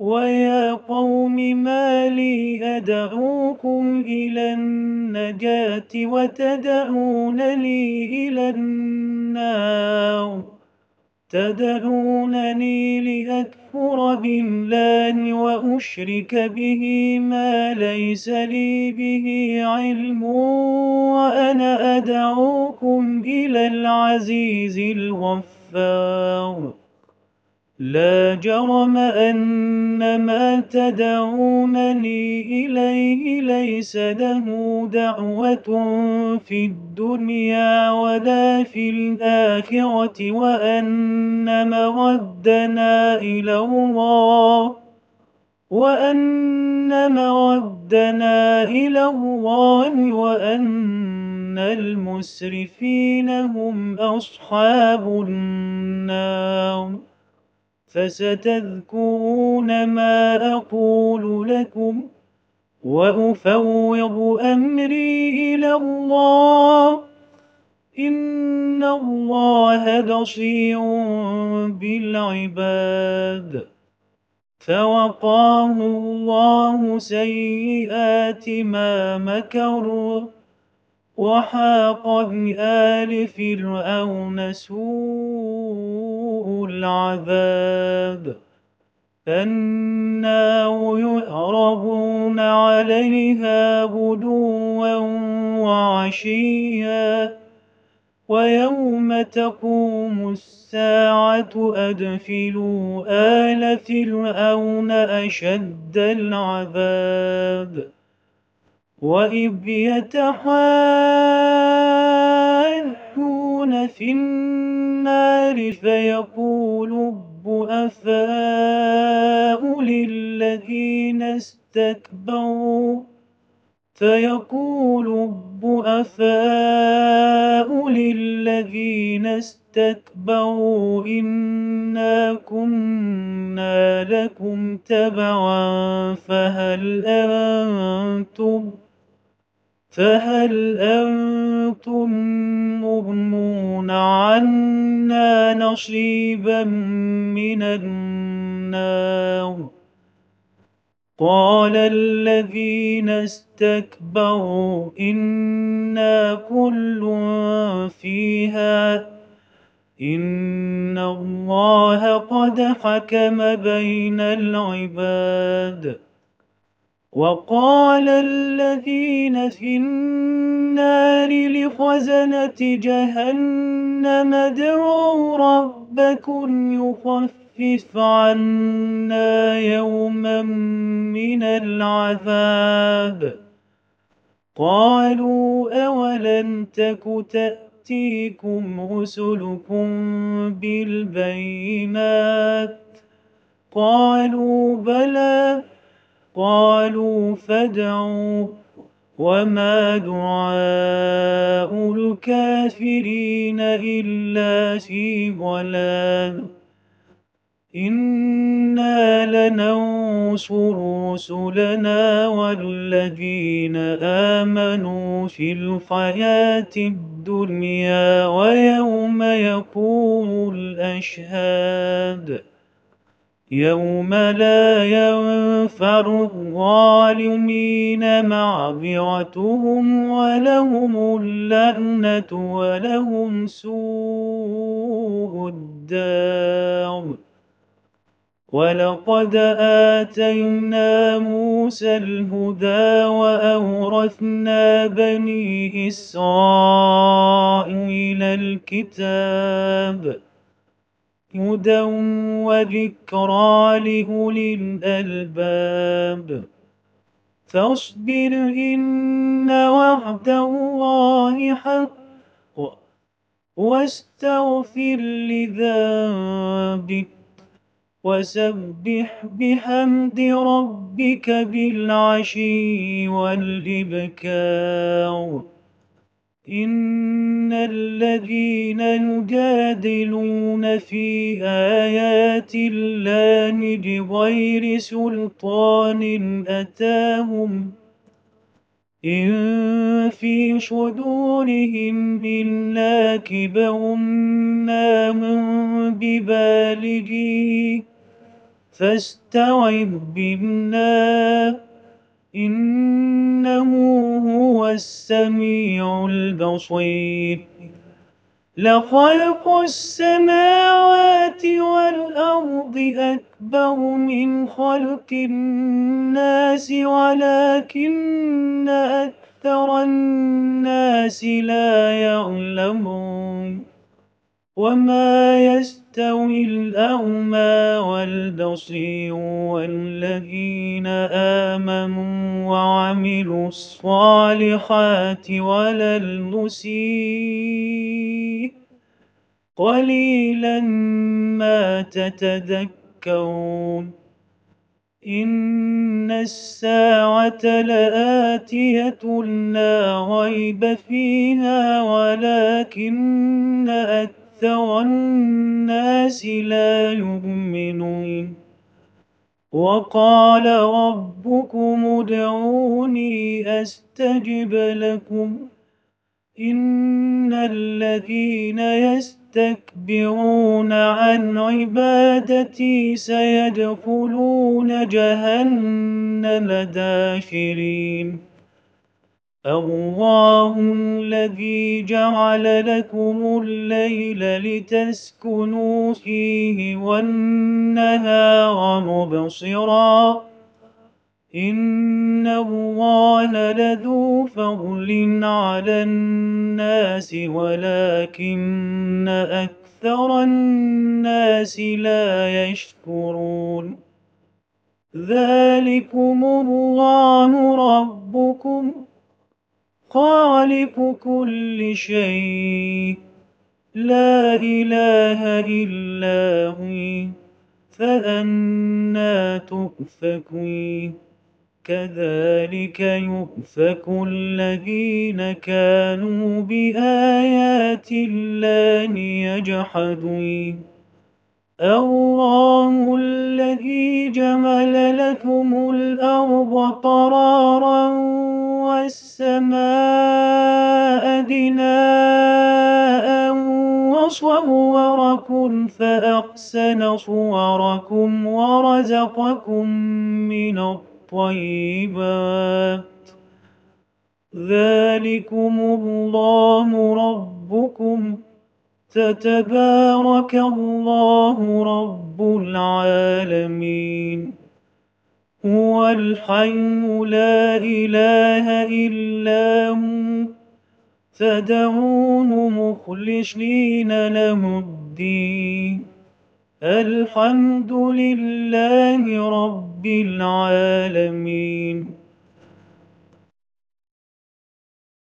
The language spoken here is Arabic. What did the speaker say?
ويا قوم ما لي أدعوكم إلى النجاة وتدعونني إلى النار تدعونني لأكفر بالله وأشرك به ما ليس لي به علم وأنا أدعوكم إلى العزيز الغفار لا جرم أن ما تدعونني إليه ليس له دعوة في الدنيا ولا في الآخرة وأن المسرفين هم أصحاب النار فستذكرون ما أقول لكم وأفوض أمري إلى الله إن الله بصير بالعباد فوقاه الله سيئات ما مكروا وحاق بآل فرعون سوء العذاب النار يعرضون عليها غدوا وعشيا ويوم تقوم الساعة أدخلوا آل فرعون أشد العذاب وإذ يتحاجون في النار فيقول الضعفاء للذين استكبروا إنا كنا لكم تبعا فهل أنتم مغنون عنا نصيبا من النار قال الذين استكبروا إنا كل فيها إن الله قد حكم بين العباد وقال الذين في النار لخزنة جهنم ادعوا ربكم يخفف عنا يوما من العذاب قالوا أولم تك تأتيكم رسلكم بالبينات قالوا بلى قالوا فادعوا وما دعاء الكافرين إلا في ضلال إنا لننصر رسلنا والذين آمنوا في الحياة الدنيا ويوم يقوم الأشهاد يوم لا ينفع الظالمين معذرتهم ولهم اللعنة ولهم سوء الدار ولقد آتينا موسى الهدى وأورثنا بني إسرائيل الكتاب هدى وذكرى لأولي الألباب فاصبر إن وعد الله حق واستغفر لذنبك وسبح بحمد ربك بالعشي والإبكار إن الذين يجادلون في آيات الله بغير سلطان أتاهم إن في صدورهم إلا كبر ما هم ببالغيه فاستعذ بالله إنه هو السميع البصير لخلق السماوات والأرض أكبر من خلق الناس ولكن أكثر الناس لا يعلمون وما يستوي الأعمى والبصير والذين آمنوا وعملوا الصالحات ولا المسيء قليلا ما تتذكرون إن الساعة لآتية لا ريب فيها ولكن أكثر الناس لا يؤمنون وقال ربكم ادعوني أستجب لكم إن الذين يستكبرون عن عبادتي سيدخلون جهنم داخرين الله الذي جعل لكم الليل لتسكنوا فيه والنهار مبصرا إن الله لذو فضل على الناس ولكن أكثر الناس لا يشكرون ذلكم الله ربكم خالق كل شيء لا إله إلا هو فأنى تؤفكون كذلك يؤفك الذين كانوا بآيات الله يجحدون الله الذي جعل لكم الأرض قرارا والسماء بناء وصوركم فأحسن صوركم ورزقكم من الطيبات ذلكم الله ربكم فتبارك الله رب العالمين هو الحي لا إله إلا هو فادعوه مخلصين له الدين الحمد لله رب العالمين